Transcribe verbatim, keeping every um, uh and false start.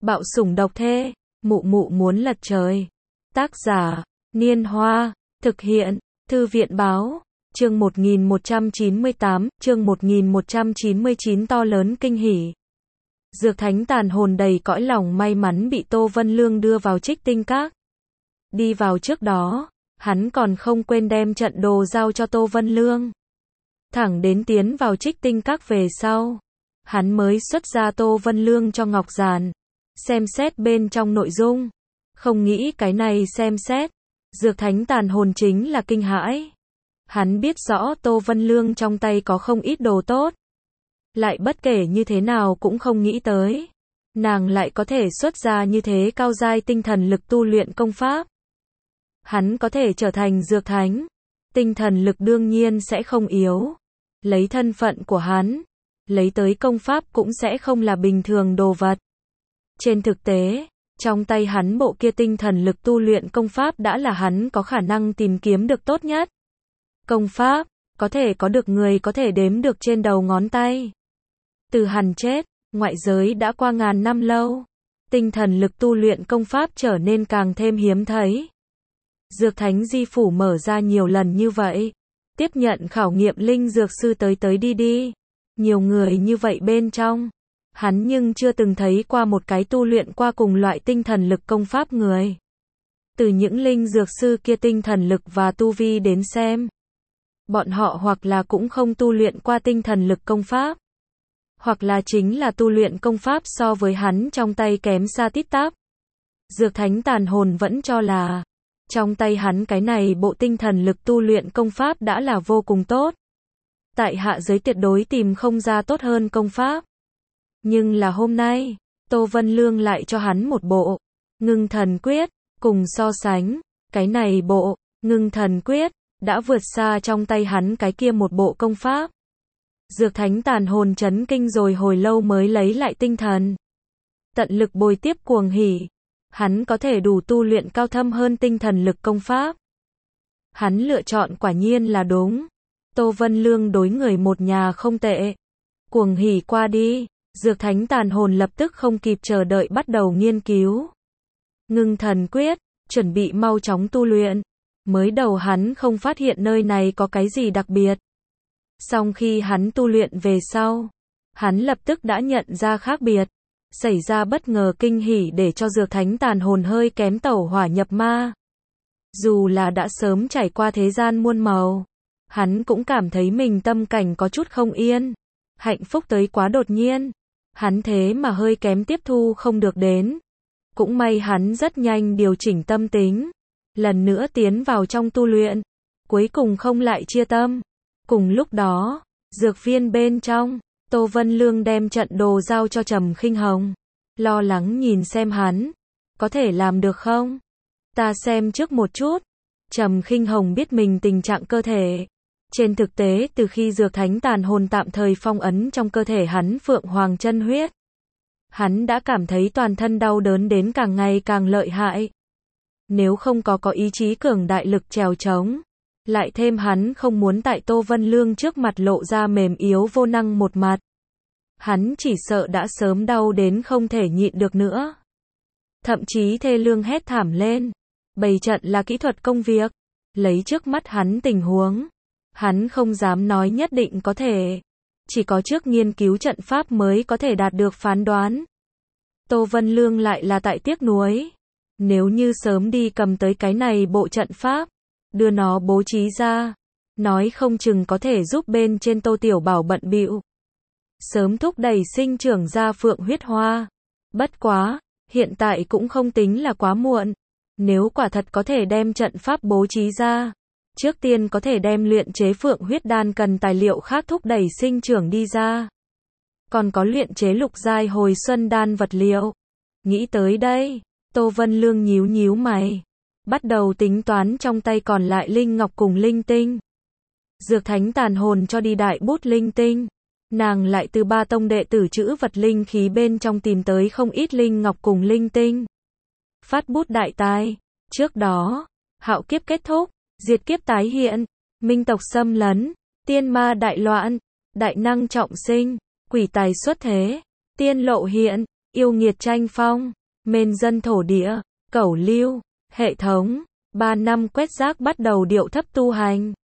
Bạo sủng độc thê, mụ mụ muốn lật trời. Tác giả, Niên Hoa, thực hiện, Thư viện báo, chương một nghìn một trăm chín mươi tám, chương một nghìn một trăm chín mươi chín to lớn kinh hỉ. Dược thánh tàn hồn đầy cõi lòng may mắn bị Tô Vân Lương đưa vào Trích Tinh Các. Đi vào trước đó, hắn còn không quên đem trận đồ giao cho Tô Vân Lương. Thẳng đến tiến vào Trích Tinh Các về sau, hắn mới xuất ra Tô Vân Lương cho Ngọc Giản, xem xét bên trong nội dung. Không nghĩ cái này xem xét, dược thánh tàn hồn chính là kinh hãi. Hắn biết rõ Tô Vân Lương trong tay có không ít đồ tốt. Lại bất kể như thế nào cũng không nghĩ tới, nàng lại có thể xuất ra như thế cao giai tinh thần lực tu luyện công pháp. Hắn có thể trở thành dược thánh, tinh thần lực đương nhiên sẽ không yếu. Lấy thân phận của hắn, lấy tới công pháp cũng sẽ không là bình thường đồ vật. Trên thực tế, trong tay hắn bộ kia tinh thần lực tu luyện công pháp đã là hắn có khả năng tìm kiếm được tốt nhất. Công pháp, có thể có được người có thể đếm được trên đầu ngón tay. Từ hắn chết, ngoại giới đã qua ngàn năm lâu. Tinh thần lực tu luyện công pháp trở nên càng thêm hiếm thấy. Dược thánh di phủ mở ra nhiều lần như vậy. Tiếp nhận khảo nghiệm linh dược sư tới tới đi đi. Nhiều người như vậy bên trong. Hắn nhưng chưa từng thấy qua một cái tu luyện qua cùng loại tinh thần lực công pháp người. Từ những linh dược sư kia tinh thần lực và tu vi đến xem, bọn họ hoặc là cũng không tu luyện qua tinh thần lực công pháp, hoặc là chính là tu luyện công pháp so với hắn trong tay kém xa tít tắp. Dược thánh tàn hồn vẫn cho là, trong tay hắn cái này bộ tinh thần lực tu luyện công pháp đã là vô cùng tốt. Tại hạ giới tuyệt đối tìm không ra tốt hơn công pháp. Nhưng là hôm nay, Tô Vân Lương lại cho hắn một bộ Ngưng Thần Quyết, cùng so sánh, cái này bộ Ngưng Thần Quyết đã vượt xa trong tay hắn cái kia một bộ công pháp. Dược thánh tàn hồn chấn kinh rồi hồi lâu mới lấy lại tinh thần. Tận lực bồi tiếp cuồng hỉ, hắn có thể đủ tu luyện cao thâm hơn tinh thần lực công pháp. Hắn lựa chọn quả nhiên là đúng. Tô Vân Lương đối người một nhà không tệ. Cuồng hỉ qua đi, dược thánh tàn hồn lập tức không kịp chờ đợi bắt đầu nghiên cứu. Ngưng Thần Quyết, chuẩn bị mau chóng tu luyện. Mới đầu hắn không phát hiện nơi này có cái gì đặc biệt. Song khi hắn tu luyện về sau, hắn lập tức đã nhận ra khác biệt. Xảy ra bất ngờ kinh hỉ để cho dược thánh tàn hồn hơi kém tẩu hỏa nhập ma. Dù là đã sớm trải qua thế gian muôn màu, hắn cũng cảm thấy mình tâm cảnh có chút không yên. Hạnh phúc tới quá đột nhiên, hắn thế mà hơi kém tiếp thu không được đến. Cũng may hắn rất nhanh điều chỉnh tâm tính, lần nữa tiến vào trong tu luyện, cuối cùng không lại chia tâm. Cùng lúc đó, dược viên bên trong, Tô Vân Lương đem trận đồ giao cho Trầm Khinh Hồng, lo lắng nhìn xem hắn, có thể làm được không? Ta xem trước một chút. Trầm Khinh Hồng biết mình tình trạng cơ thể. Trên thực tế từ khi dược thánh tàn hồn tạm thời phong ấn trong cơ thể hắn Phượng Hoàng chân huyết, hắn đã cảm thấy toàn thân đau đớn đến càng ngày càng lợi hại. Nếu không có có ý chí cường đại lực trèo trống, lại thêm hắn không muốn tại Tô Vân Lương trước mặt lộ ra mềm yếu vô năng một mặt, hắn chỉ sợ đã sớm đau đến không thể nhịn được nữa. Thậm chí thê lương hét thảm lên. Bày trận là kỹ thuật công việc. Lấy trước mắt hắn tình huống, hắn không dám nói nhất định có thể. Chỉ có trước nghiên cứu trận pháp mới có thể đạt được phán đoán. Tô Vân Lương lại là tại tiếc nuối. Nếu như sớm đi cầm tới cái này bộ trận pháp, đưa nó bố trí ra, nói không chừng có thể giúp bên trên Tô Tiểu Bảo bận bịu, sớm thúc đẩy sinh trưởng ra phượng huyết hoa. Bất quá, hiện tại cũng không tính là quá muộn. Nếu quả thật có thể đem trận pháp bố trí ra, trước tiên có thể đem luyện chế phượng huyết đan cần tài liệu khác thúc đẩy sinh trưởng đi ra. Còn có luyện chế lục giai hồi xuân đan vật liệu. Nghĩ tới đây, Tô Vân Lương nhíu nhíu mày, bắt đầu tính toán trong tay còn lại linh ngọc cùng linh tinh. Dược thánh tàn hồn cho đi đại bút linh tinh, nàng lại từ ba tông đệ tử chữ vật linh khí bên trong tìm tới không ít linh ngọc cùng linh tinh. Phát bút đại tài, trước đó, hạo kiếp kết thúc, diệt kiếp tái hiện, minh tộc xâm lấn, tiên ma đại loạn, đại năng trọng sinh, quỷ tài xuất thế, tiên lộ hiện, yêu nghiệt tranh phong, mên dân thổ địa, cẩu lưu, hệ thống, ba năm quét rác bắt đầu điệu thấp tu hành.